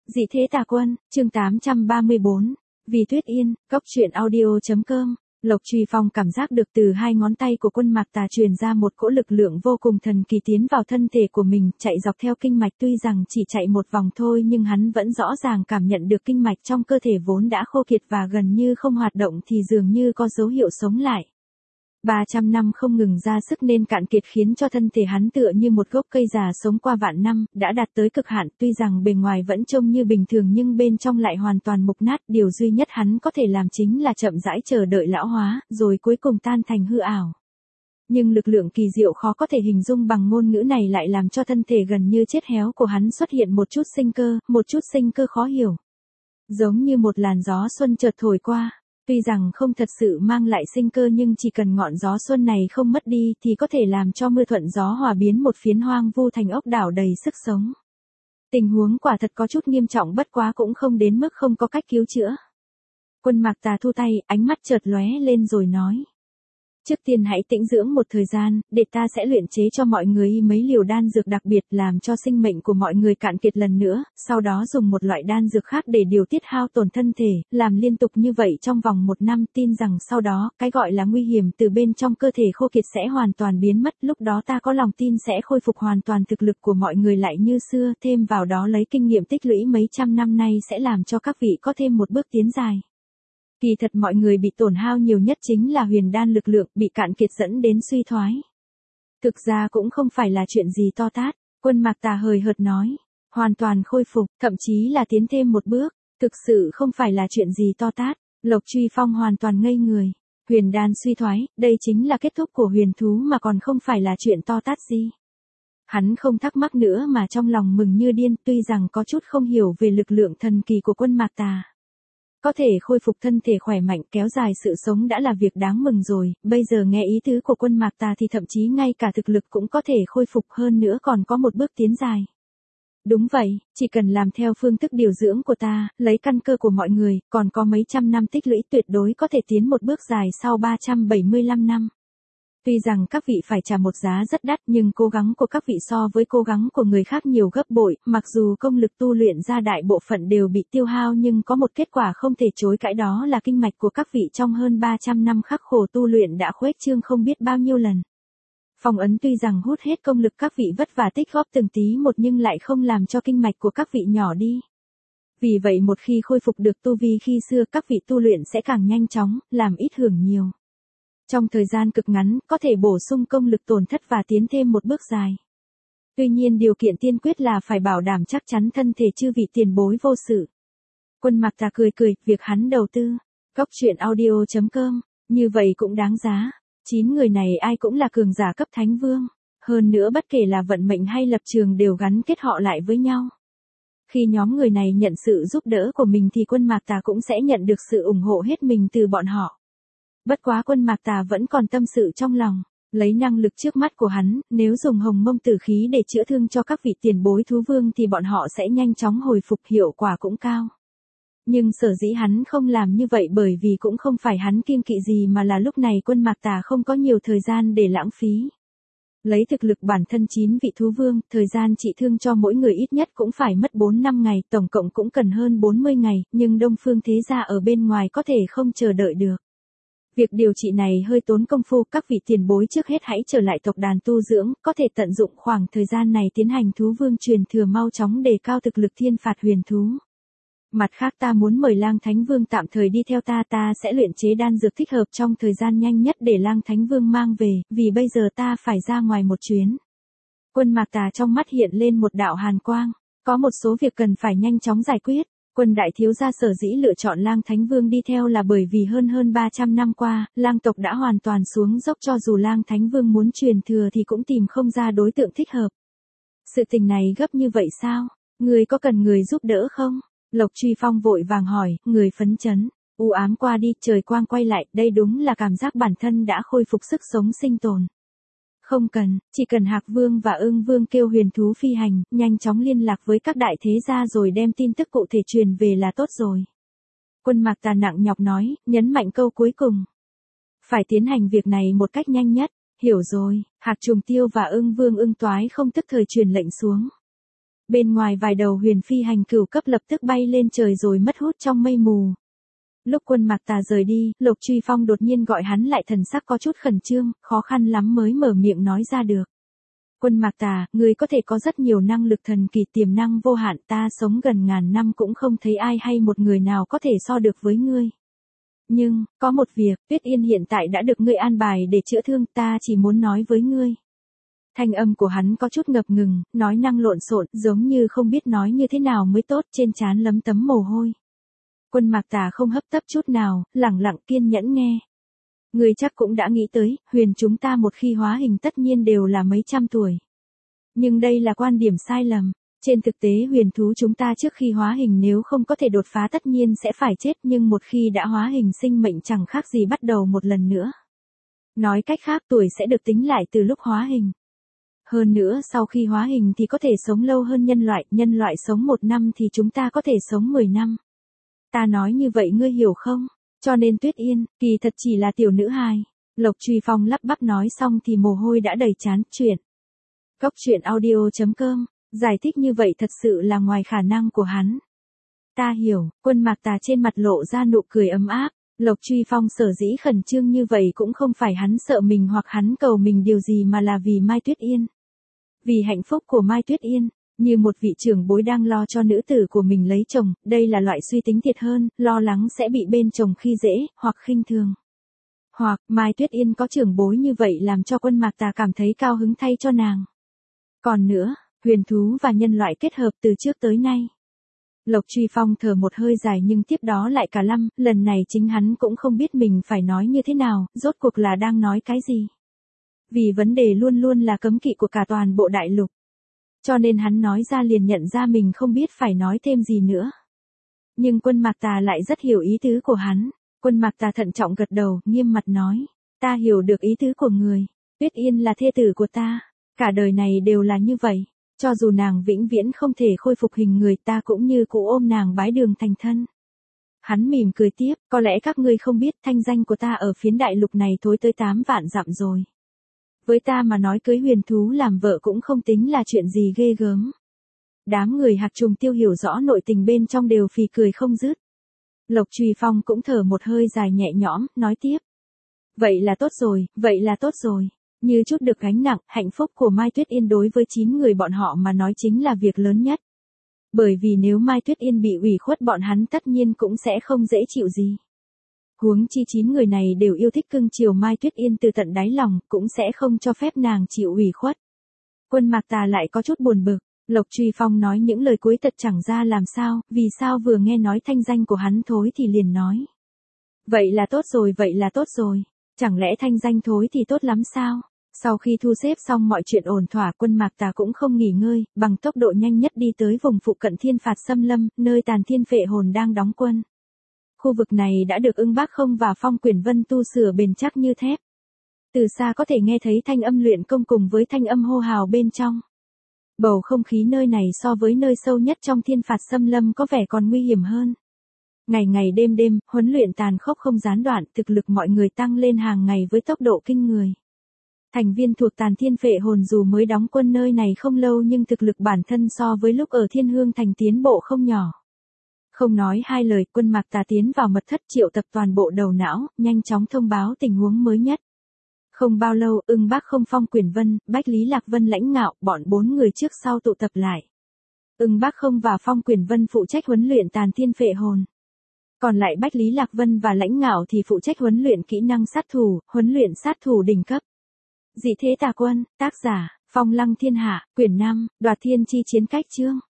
Dị thế tà quân, chương 834, vì Tuyết Yên, Cốc truyện audio.com. Lộc Truy Phong cảm giác được từ hai ngón tay của Quân Mạc Tà truyền ra một cỗ lực lượng vô cùng thần kỳ tiến vào thân thể của mình, chạy dọc theo kinh mạch, tuy rằng chỉ chạy một vòng thôi nhưng hắn vẫn rõ ràng cảm nhận được kinh mạch trong cơ thể vốn đã khô kiệt và gần như không hoạt động thì dường như có dấu hiệu sống lại. 300 năm không ngừng ra sức nên cạn kiệt khiến cho thân thể hắn tựa như một gốc cây già sống qua vạn năm, đã đạt tới cực hạn, tuy rằng bề ngoài vẫn trông như bình thường nhưng bên trong lại hoàn toàn mục nát, điều duy nhất hắn có thể làm chính là chậm rãi chờ đợi lão hóa, rồi cuối cùng tan thành hư ảo. Nhưng lực lượng kỳ diệu khó có thể hình dung bằng ngôn ngữ này lại làm cho thân thể gần như chết héo của hắn xuất hiện một chút sinh cơ khó hiểu. Giống như một làn gió xuân chợt thổi qua. Tuy rằng không thật sự mang lại sinh cơ nhưng chỉ cần ngọn gió xuân này không mất đi thì có thể làm cho mưa thuận gió hòa biến một phiến hoang vu thành ốc đảo đầy sức sống. Tình huống quả thật có chút nghiêm trọng, bất quá cũng không đến mức không có cách cứu chữa. Quân Mạc Tà thu tay, ánh mắt chợt lóe lên rồi nói. Trước tiên hãy tĩnh dưỡng một thời gian, để ta sẽ luyện chế cho mọi người mấy liều đan dược đặc biệt làm cho sinh mệnh của mọi người cạn kiệt lần nữa, sau đó dùng một loại đan dược khác để điều tiết hao tổn thân thể, làm liên tục như vậy trong vòng 1 năm, tin rằng sau đó, cái gọi là nguy hiểm từ bên trong cơ thể khô kiệt sẽ hoàn toàn biến mất, lúc đó ta có lòng tin sẽ khôi phục hoàn toàn thực lực của mọi người lại như xưa, thêm vào đó lấy kinh nghiệm tích lũy mấy trăm năm nay sẽ làm cho các vị có thêm một bước tiến dài. Kỳ thật mọi người bị tổn hao nhiều nhất chính là huyền đan lực lượng bị cạn kiệt dẫn đến suy thoái. Thực ra cũng không phải là chuyện gì to tát, Quân Mạc Tà hời hợt nói. Hoàn toàn khôi phục, thậm chí là tiến thêm một bước, thực sự không phải là chuyện gì to tát. Lộc Truy Phong hoàn toàn ngây người. Huyền đan suy thoái, đây chính là kết thúc của huyền thú mà còn không phải là chuyện to tát gì. Hắn không thắc mắc nữa mà trong lòng mừng như điên, tuy rằng có chút không hiểu về lực lượng thần kỳ của Quân Mạc Tà. Có thể khôi phục thân thể khỏe mạnh kéo dài sự sống đã là việc đáng mừng rồi, bây giờ nghe ý tứ của Quân Mạc Tà thì thậm chí ngay cả thực lực cũng có thể khôi phục hơn nữa còn có một bước tiến dài. Đúng vậy, chỉ cần làm theo phương thức điều dưỡng của ta, lấy căn cơ của mọi người, còn có mấy trăm năm tích lũy tuyệt đối có thể tiến một bước dài sau 375 năm. Tuy rằng các vị phải trả một giá rất đắt nhưng cố gắng của các vị so với cố gắng của người khác nhiều gấp bội, mặc dù công lực tu luyện ra đại bộ phận đều bị tiêu hao nhưng có một kết quả không thể chối cãi, đó là kinh mạch của các vị trong hơn 300 năm khắc khổ tu luyện đã khuếch trương không biết bao nhiêu lần. Phong ấn tuy rằng hút hết công lực các vị vất vả tích góp từng tí một nhưng lại không làm cho kinh mạch của các vị nhỏ đi. Vì vậy một khi khôi phục được tu vi khi xưa các vị tu luyện sẽ càng nhanh chóng, làm ít hưởng nhiều. Trong thời gian cực ngắn, có thể bổ sung công lực tổn thất và tiến thêm một bước dài. Tuy nhiên điều kiện tiên quyết là phải bảo đảm chắc chắn thân thể chư vị tiền bối vô sự. Quân Mạc Tà cười, việc hắn đầu tư. Cốc truyện audio.com, như vậy cũng đáng giá. 9 người này ai cũng là cường giả cấp thánh vương. Hơn nữa bất kể là vận mệnh hay lập trường đều gắn kết họ lại với nhau. Khi nhóm người này nhận sự giúp đỡ của mình thì Quân Mạc Tà cũng sẽ nhận được sự ủng hộ hết mình từ bọn họ. Bất quá Quân Mạc Tà vẫn còn tâm sự trong lòng, lấy năng lực trước mắt của hắn, nếu dùng hồng mông tử khí để chữa thương cho các vị tiền bối thú vương thì bọn họ sẽ nhanh chóng hồi phục, hiệu quả cũng cao. Nhưng sở dĩ hắn không làm như vậy bởi vì cũng không phải hắn kiêng kỵ gì mà là lúc này Quân Mạc Tà không có nhiều thời gian để lãng phí. Lấy thực lực bản thân 9 vị thú vương, thời gian trị thương cho mỗi người ít nhất cũng phải mất 4-5 ngày, tổng cộng cũng cần hơn 40 ngày, nhưng Đông Phương Thế Gia ở bên ngoài có thể không chờ đợi được. Việc điều trị này hơi tốn công phu, các vị tiền bối trước hết hãy trở lại tộc đàn tu dưỡng, có thể tận dụng khoảng thời gian này tiến hành thú vương truyền thừa mau chóng đề cao thực lực thiên phạt huyền thú. Mặt khác ta muốn mời Lang Thánh Vương tạm thời đi theo ta sẽ luyện chế đan dược thích hợp trong thời gian nhanh nhất để Lang Thánh Vương mang về, vì bây giờ ta phải ra ngoài một chuyến. Quân Mạc Tà trong mắt hiện lên một đạo hàn quang, có một số việc cần phải nhanh chóng giải quyết. Quân đại thiếu gia sở dĩ lựa chọn Lang Thánh Vương đi theo là bởi vì hơn 300 năm qua, Lang tộc đã hoàn toàn xuống dốc, cho dù Lang Thánh Vương muốn truyền thừa thì cũng tìm không ra đối tượng thích hợp. Sự tình này gấp như vậy sao? Người có cần người giúp đỡ không? Lộc Truy Phong vội vàng hỏi, người phấn chấn. U ám qua đi, trời quang quay lại, đây đúng là cảm giác bản thân đã khôi phục sức sống sinh tồn. Không cần, chỉ cần Hạc Vương và Ưng Vương kêu huyền thú phi hành, nhanh chóng liên lạc với các đại thế gia rồi đem tin tức cụ thể truyền về là tốt rồi. Quân Mạc Tà nặng nhọc nói, nhấn mạnh câu cuối cùng. Phải tiến hành việc này một cách nhanh nhất, hiểu rồi. Hạc Trùng Tiêu và Ưng Vương Ưng Toái không tức thời truyền lệnh xuống. Bên ngoài vài đầu huyền phi hành cửu cấp lập tức bay lên trời rồi mất hút trong mây mù. Lúc Quân Mạc Tà rời đi, Lục Truy Phong đột nhiên gọi hắn lại, thần sắc có chút khẩn trương, khó khăn lắm mới mở miệng nói ra được. Quân Mạc Tà, ngươi có thể có rất nhiều năng lực thần kỳ, tiềm năng vô hạn, ta sống gần ngàn năm cũng không thấy ai hay một người nào có thể so được với ngươi. Nhưng, có một việc, Tuyết Yên hiện tại đã được ngươi an bài để chữa thương, ta chỉ muốn nói với ngươi. Thanh âm của hắn có chút ngập ngừng, nói năng lộn xộn, giống như không biết nói như thế nào mới tốt, trên trán lấm tấm mồ hôi. Quân Mạc Tà không hấp tấp chút nào, lẳng lặng kiên nhẫn nghe. Ngươi chắc cũng đã nghĩ tới, huyền chúng ta một khi hóa hình tất nhiên đều là mấy trăm tuổi. Nhưng đây là quan điểm sai lầm. Trên thực tế huyền thú chúng ta trước khi hóa hình nếu không có thể đột phá tất nhiên sẽ phải chết, nhưng một khi đã hóa hình sinh mệnh chẳng khác gì bắt đầu một lần nữa. Nói cách khác tuổi sẽ được tính lại từ lúc hóa hình. Hơn nữa sau khi hóa hình thì có thể sống lâu hơn nhân loại sống 1 năm thì chúng ta có thể sống 10 năm. Ta nói như vậy ngươi hiểu không? Cho nên Tuyết Yên, kỳ thật chỉ là tiểu nữ hài. Lục Truy Phong lắp bắp nói xong thì mồ hôi đã đầy trán. Chuyện. Cốc truyện audio.com, giải thích như vậy thật sự là ngoài khả năng của hắn. Ta hiểu, Quân Mạc Tà trên mặt lộ ra nụ cười ấm áp. Lục Truy Phong sở dĩ khẩn trương như vậy cũng không phải hắn sợ mình hoặc hắn cầu mình điều gì mà là vì Mai Tuyết Yên. Vì hạnh phúc của Mai Tuyết Yên. Như một vị trưởng bối đang lo cho nữ tử của mình lấy chồng, đây là loại suy tính thiệt hơn, lo lắng sẽ bị bên chồng khi dễ, hoặc khinh thường. Hoặc, Mai Tuyết Yên có trưởng bối như vậy làm cho Quân Mạc Tà cảm thấy cao hứng thay cho nàng. Còn nữa, huyền thú và nhân loại kết hợp từ trước tới nay. Lục Truy Phong thở một hơi dài nhưng tiếp đó lại cả lăm, lần này chính hắn cũng không biết mình phải nói như thế nào, rốt cuộc là đang nói cái gì. Vì vấn đề luôn luôn là cấm kỵ của cả toàn bộ đại lục. Cho nên hắn nói ra liền nhận ra mình không biết phải nói thêm gì nữa. Nhưng Quân Mạc Tà lại rất hiểu ý tứ của hắn. Quân Mạc Tà thận trọng gật đầu, nghiêm mặt nói. Ta hiểu được ý tứ của người. Tuyết Yên là thê tử của ta. Cả đời này đều là như vậy. Cho dù nàng vĩnh viễn không thể khôi phục hình người, ta cũng như cũ ôm nàng bái đường thành thân. Hắn mỉm cười tiếp, có lẽ các ngươi không biết thanh danh của ta ở phiến đại lục này thối tới 8 vạn dặm rồi. Với ta mà nói cưới huyền thú làm vợ cũng không tính là chuyện gì ghê gớm. Đám người Hạc Trùng Tiêu hiểu rõ nội tình bên trong đều phì cười không dứt. Lục Truy Phong cũng thở một hơi dài nhẹ nhõm, nói tiếp. Vậy là tốt rồi, vậy là tốt rồi. Như chút được gánh nặng, hạnh phúc của Mai Tuyết Yên đối với 9 người bọn họ mà nói chính là việc lớn nhất. Bởi vì nếu Mai Tuyết Yên bị ủy khuất bọn hắn tất nhiên cũng sẽ không dễ chịu gì. Huống chi 9 người này đều yêu thích cưng chiều Mai Tuyết Yên từ tận đáy lòng, cũng sẽ không cho phép nàng chịu ủy khuất. Quân Mạc Tà lại có chút buồn bực, Lục Truy Phong nói những lời cuối thật chẳng ra làm sao, vì sao vừa nghe nói thanh danh của hắn thối thì liền nói. Vậy là tốt rồi, vậy là tốt rồi, chẳng lẽ thanh danh thối thì tốt lắm sao? Sau khi thu xếp xong mọi chuyện ổn thỏa, Quân Mạc Tà cũng không nghỉ ngơi, bằng tốc độ nhanh nhất đi tới vùng phụ cận Thiên Phạt Xâm Lâm, nơi Tàn Thiên Phệ Hồn đang đóng quân. Khu vực này đã được Ưng Bác Không và Phong Quyển Vân tu sửa bền chắc như thép. Từ xa có thể nghe thấy thanh âm luyện công cùng với thanh âm hô hào bên trong. Bầu không khí nơi này so với nơi sâu nhất trong Thiên Phạt Xâm Lâm có vẻ còn nguy hiểm hơn. Ngày ngày đêm đêm, huấn luyện tàn khốc không gián đoạn, thực lực mọi người tăng lên hàng ngày với tốc độ kinh người. Thành viên thuộc Tàn Thiên Phệ Hồn dù mới đóng quân nơi này không lâu nhưng thực lực bản thân so với lúc ở Thiên Hương Thành tiến bộ không nhỏ. Không nói hai lời, Quân Mạc Tà tiến vào mật thất triệu tập toàn bộ đầu não, nhanh chóng thông báo tình huống mới nhất. Không bao lâu, Ưng Bác Không, Phong Quyển Vân, Bách Lý Lạc Vân lãnh ngạo, bọn 4 người trước sau tụ tập lại. Ưng Bác Không và Phong Quyển Vân phụ trách huấn luyện Tàn Thiên Phệ Hồn. Còn lại Bách Lý Lạc Vân và lãnh ngạo thì phụ trách huấn luyện kỹ năng sát thủ, huấn luyện sát thủ đỉnh cấp. Dị Thế Tà Quân, tác giả, Phong Lăng Thiên Hạ, quyển 5, Đoạt Thiên Chi Chiến Cách chương.